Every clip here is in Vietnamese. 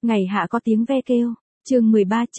Ngày hạ có tiếng ve kêu. Chương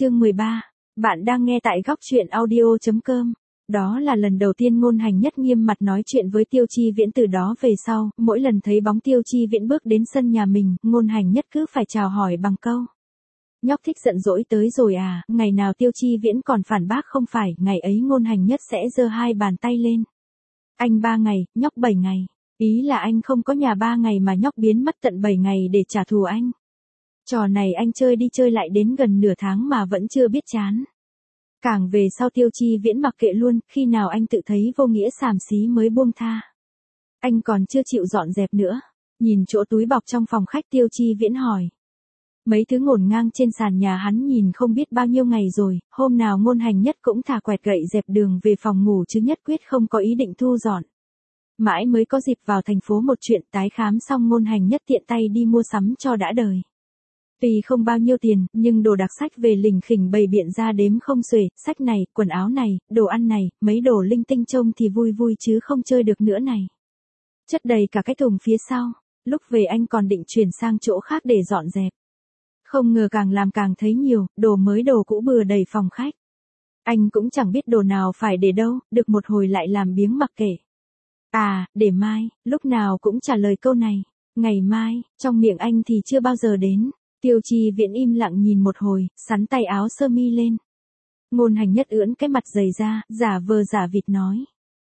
13. Bạn đang nghe tại góc truyện audio.com. Đó là lần đầu tiên Ngôn Hành Nhất nghiêm mặt nói chuyện với Tiêu Chi Viễn, từ đó về sau, mỗi lần thấy bóng Tiêu Chi Viễn bước đến sân nhà mình, Ngôn Hành Nhất cứ phải chào hỏi bằng câu: nhóc thích giận dỗi tới rồi à? Ngày nào Tiêu Chi Viễn còn phản bác không phải, ngày ấy Ngôn Hành Nhất sẽ giơ hai bàn tay lên. Anh 3 ngày, nhóc 7 ngày. Ý là anh không có nhà 3 ngày mà nhóc biến mất tận 7 ngày để trả thù anh. Trò này anh chơi đi chơi lại đến gần nửa tháng mà vẫn chưa biết chán. Càng về sau Tiêu Chi Viễn mặc kệ luôn, khi nào anh tự thấy vô nghĩa xàm xí mới buông tha. Anh còn chưa chịu dọn dẹp nữa. Nhìn chỗ túi bọc trong phòng khách, Tiêu Chi Viễn hỏi. Mấy thứ ngổn ngang trên sàn nhà hắn nhìn không biết bao nhiêu ngày rồi, hôm nào Ngôn Hành Nhất cũng thả quẹt gậy dẹp đường về phòng ngủ chứ nhất quyết không có ý định thu dọn. Mãi mới có dịp vào thành phố một chuyện, tái khám xong Ngôn Hành Nhất tiện tay đi mua sắm cho đã đời. Tuy không bao nhiêu tiền, nhưng đồ đặc sách về lỉnh khỉnh bày biện ra đếm không xuể, sách này, quần áo này, đồ ăn này, mấy đồ linh tinh trông thì vui vui chứ không chơi được nữa này. Chất đầy cả cái thùng phía sau, lúc về anh còn định chuyển sang chỗ khác để dọn dẹp. Không ngờ càng làm càng thấy nhiều, đồ mới đồ cũ bừa đầy phòng khách. Anh cũng chẳng biết đồ nào phải để đâu, được một hồi lại làm biếng mặc kệ. À, để mai, lúc nào cũng trả lời câu này. Ngày mai, trong miệng anh thì chưa bao giờ đến. Tiêu Chi Viễn im lặng nhìn một hồi, sắn tay áo sơ mi lên. Ngôn Hành Nhất ưỡn cái mặt dày ra, giả vờ giả vịt nói.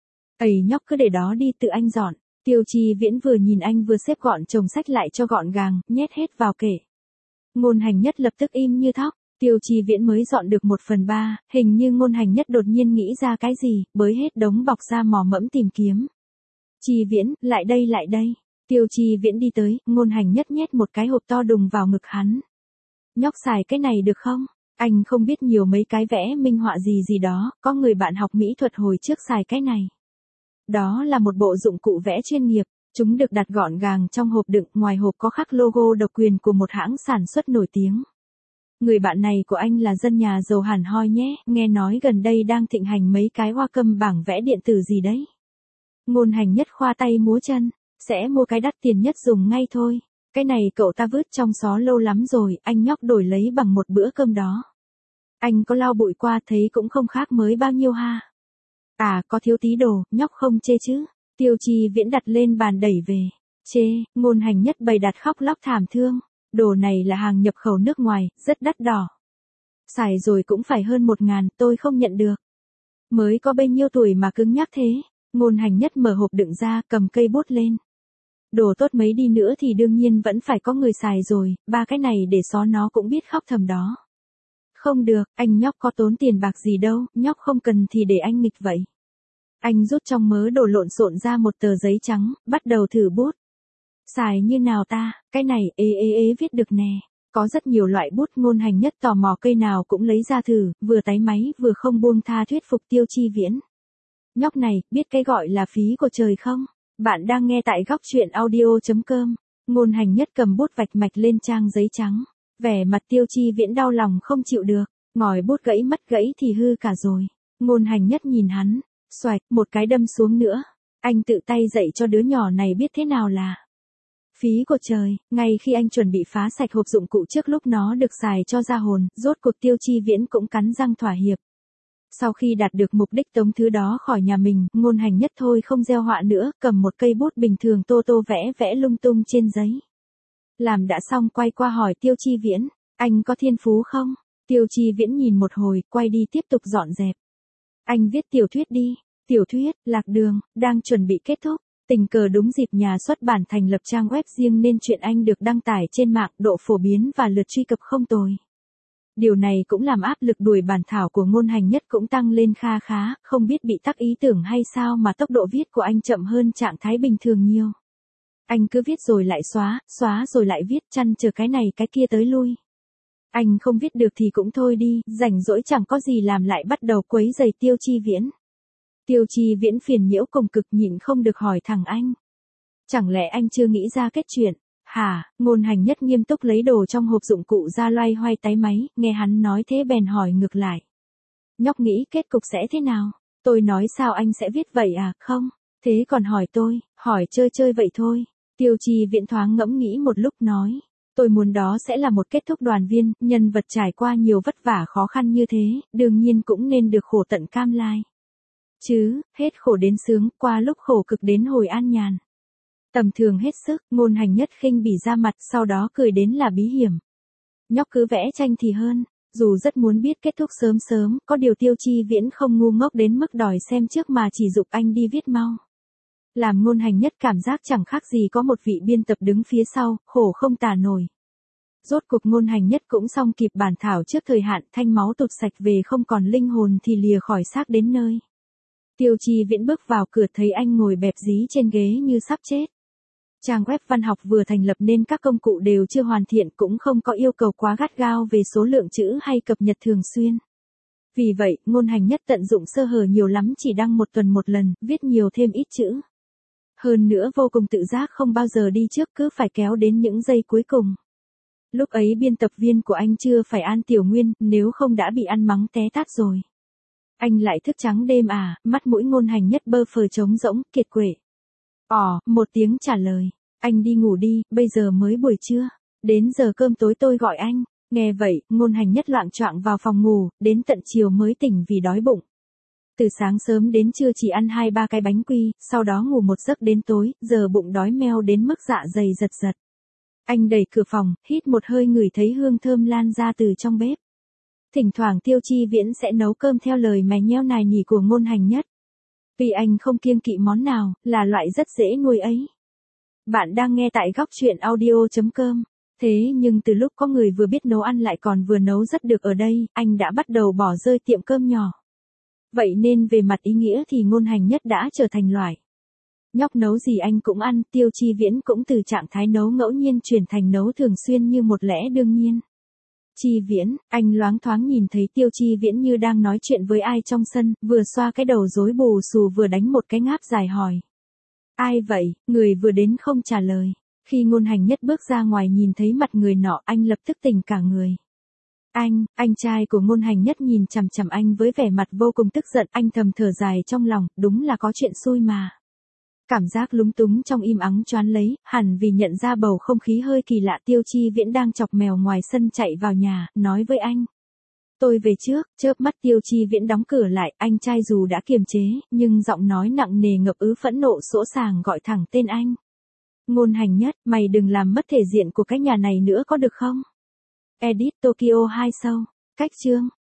Ầy nhóc cứ để đó đi, tự anh dọn. Tiêu Chi Viễn vừa nhìn anh vừa xếp gọn chồng sách lại cho gọn gàng, nhét hết vào kệ. Ngôn Hành Nhất lập tức im như thóc. Tiêu Chi Viễn mới dọn được 1/3, hình như Ngôn Hành Nhất đột nhiên nghĩ ra cái gì, bới hết đống bọc ra mò mẫm tìm kiếm. Chi Viễn, lại đây. Tiêu Chi Viễn đi tới, Ngôn Hành Nhất nhét một cái hộp to đùng vào ngực hắn. Nhóc xài cái này được không? Anh không biết nhiều mấy cái vẽ minh họa gì đó, có người bạn học mỹ thuật hồi trước xài cái này. Đó là một bộ dụng cụ vẽ chuyên nghiệp, chúng được đặt gọn gàng trong hộp đựng, ngoài hộp có khắc logo độc quyền của một hãng sản xuất nổi tiếng. Người bạn này của anh là dân nhà giàu hẳn hoi nhé, nghe nói gần đây đang thịnh hành mấy cái hoa câm bảng vẽ điện tử gì đấy. Ngôn Hành Nhất khoa tay múa chân. Sẽ mua cái đắt tiền nhất dùng ngay thôi. Cái này cậu ta vứt trong xó lâu lắm rồi, anh nhóc đổi lấy bằng một bữa cơm đó. Anh có lau bụi qua thấy cũng không khác mới bao nhiêu ha. À, có thiếu tí đồ, nhóc không chê chứ. Tiêu Chi Viễn đặt lên bàn đẩy về. Chê, Ngôn Hành Nhất bày đặt khóc lóc thảm thương. Đồ này là hàng nhập khẩu nước ngoài, rất đắt đỏ. Xài rồi cũng phải hơn 1.000, tôi không nhận được. Mới có bao nhiêu tuổi mà cứng nhắc thế. Ngôn Hành Nhất mở hộp đựng ra, cầm cây bút lên. Đồ tốt mấy đi nữa thì đương nhiên vẫn phải có người xài rồi, 3 cái này để xó nó cũng biết khóc thầm đó. Không được, anh nhóc có tốn tiền bạc gì đâu, nhóc không cần thì để anh nghịch vậy. Anh rút trong mớ đồ lộn xộn ra một tờ giấy trắng, bắt đầu thử bút. Xài như nào ta, cái này ế viết được nè. Có rất nhiều loại bút. Ngôn Hành Nhất tò mò cây nào cũng lấy ra thử, vừa táy máy vừa không buông tha thuyết phục Tiêu Chi Viễn. Nhóc này, biết cái gọi là phí của trời không? Bạn đang nghe tại góc truyện audio.com. Ngôn Hành Nhất cầm bút vạch mạch lên trang giấy trắng. Vẻ mặt Tiêu Chi Viễn đau lòng không chịu được. Ngòi bút gãy mất gãy thì hư cả rồi. Ngôn Hành Nhất nhìn hắn. Xoạch, một cái đâm xuống nữa. Anh tự tay dạy cho đứa nhỏ này biết thế nào là phí của trời. Ngay khi anh chuẩn bị phá sạch hộp dụng cụ trước lúc nó được xài cho ra hồn, rốt cuộc Tiêu Chi Viễn cũng cắn răng thỏa hiệp. Sau khi đạt được mục đích tống thứ đó khỏi nhà mình, Ngôn Hành Nhất thôi không gieo họa nữa, cầm một cây bút bình thường tô vẽ lung tung trên giấy. Làm đã xong quay qua hỏi Tiêu Chi Viễn, anh có thiên phú không? Tiêu Chi Viễn nhìn một hồi, quay đi tiếp tục dọn dẹp. Anh viết tiểu thuyết đi. Tiểu thuyết, Lạc Đường, đang chuẩn bị kết thúc. Tình cờ đúng dịp nhà xuất bản thành lập trang web riêng nên chuyện anh được đăng tải trên mạng, độ phổ biến và lượt truy cập không tồi. Điều này cũng làm áp lực đuổi bản thảo của Ngôn Hành Nhất cũng tăng lên kha khá, không biết bị tắc ý tưởng hay sao mà tốc độ viết của anh chậm hơn trạng thái bình thường nhiều. Anh cứ viết rồi lại xóa rồi lại viết, chăn chờ cái này cái kia tới lui. Anh không viết được thì cũng thôi đi, rảnh rỗi chẳng có gì làm lại bắt đầu quấy rầy Tiêu Chi Viễn. Tiêu Chi Viễn phiền nhiễu cùng cực nhịn không được hỏi thẳng anh. Chẳng lẽ anh chưa nghĩ ra kết chuyện? Hả? Ngôn Hành Nhất nghiêm túc lấy đồ trong hộp dụng cụ ra loay hoay táy máy, nghe hắn nói thế bèn hỏi ngược lại. Nhóc nghĩ kết cục sẽ thế nào? Tôi nói sao anh sẽ viết vậy à? Không, thế còn hỏi tôi, hỏi chơi vậy thôi. Tiêu Chi Viễn thoáng ngẫm nghĩ một lúc nói. Tôi muốn đó sẽ là một kết thúc đoàn viên, nhân vật trải qua nhiều vất vả khó khăn như thế, đương nhiên cũng nên được khổ tận cam lai. Chứ, hết khổ đến sướng, qua lúc khổ cực đến hồi an nhàn. Tầm thường hết sức, Ngôn Hành Nhất khinh bỉ ra mặt, sau đó cười đến là bí hiểm. Nhóc cứ vẽ tranh thì hơn, dù rất muốn biết kết thúc sớm sớm, có điều Tiêu Chi Viễn không ngu ngốc đến mức đòi xem trước mà chỉ giục anh đi viết mau. Làm Ngôn Hành Nhất cảm giác chẳng khác gì có một vị biên tập đứng phía sau, khổ không tả nổi. Rốt cuộc Ngôn Hành Nhất cũng xong kịp bản thảo trước thời hạn, thanh máu tụt sạch về không còn linh hồn thì lìa khỏi xác đến nơi. Tiêu Chi Viễn bước vào cửa thấy anh ngồi bẹp dí trên ghế như sắp chết. Trang web văn học vừa thành lập nên các công cụ đều chưa hoàn thiện, cũng không có yêu cầu quá gắt gao về số lượng chữ hay cập nhật thường xuyên. Vì vậy, Ngôn Hành Nhất tận dụng sơ hở nhiều lắm, chỉ đăng một tuần một lần, viết nhiều thêm ít chữ. Hơn nữa vô cùng tự giác, không bao giờ đi trước, cứ phải kéo đến những giây cuối cùng. Lúc ấy biên tập viên của anh chưa phải An Tiểu Nguyên, nếu không đã bị ăn mắng té tát rồi. Anh lại thức trắng đêm à, mắt mũi Ngôn Hành Nhất bơ phờ trống rỗng, kiệt quệ. Một tiếng trả lời. Anh đi ngủ đi, bây giờ mới buổi trưa. Đến giờ cơm tối tôi gọi anh. Nghe vậy, Ngôn Hành Nhất loạng choạng vào phòng ngủ, đến tận chiều mới tỉnh vì đói bụng. Từ sáng sớm đến trưa chỉ ăn 2-3 cái bánh quy, sau đó ngủ một giấc đến tối, giờ bụng đói meo đến mức dạ dày giật giật. Anh đẩy cửa phòng, hít một hơi ngửi thấy hương thơm lan ra từ trong bếp. Thỉnh thoảng Tiêu Chi Viễn sẽ nấu cơm theo lời mè nheo nài nỉ của Ngôn Hành Nhất. Vì anh không kiêng kỵ món nào, là loại rất dễ nuôi ấy. Bạn đang nghe tại góc truyện audio.com. Thế nhưng từ lúc có người vừa biết nấu ăn lại còn vừa nấu rất được ở đây, anh đã bắt đầu bỏ rơi tiệm cơm nhỏ. Vậy nên về mặt ý nghĩa thì Ngôn Hành Nhất đã trở thành loại nhóc nấu gì anh cũng ăn. Tiêu Chi Viễn cũng từ trạng thái nấu ngẫu nhiên chuyển thành nấu thường xuyên như một lẽ đương nhiên. Chi Viễn, anh loáng thoáng nhìn thấy Tiêu Chi Viễn như đang nói chuyện với ai trong sân, vừa xoa cái đầu rối bù xù vừa đánh một cái ngáp dài hỏi. Ai vậy, người vừa đến không trả lời. Khi Ngôn Hành Nhất bước ra ngoài nhìn thấy mặt người nọ, anh lập tức tỉnh cả người. Anh trai của Ngôn Hành Nhất nhìn chằm chằm anh với vẻ mặt vô cùng tức giận, anh thầm thở dài trong lòng, đúng là có chuyện xui mà. Cảm giác lúng túng trong im ắng choán lấy, hẳn vì nhận ra bầu không khí hơi kỳ lạ. Tiêu Chi Viễn đang chọc mèo ngoài sân chạy vào nhà, nói với anh. Tôi về trước, chớp mắt Tiêu Chi Viễn đóng cửa lại, anh trai dù đã kiềm chế, nhưng giọng nói nặng nề ngập ứ phẫn nộ sỗ sàng gọi thẳng tên anh. Ngôn Hành Nhất, mày đừng làm mất thể diện của cái nhà này nữa có được không? Edit Tokyo 2 Show. Cách chương.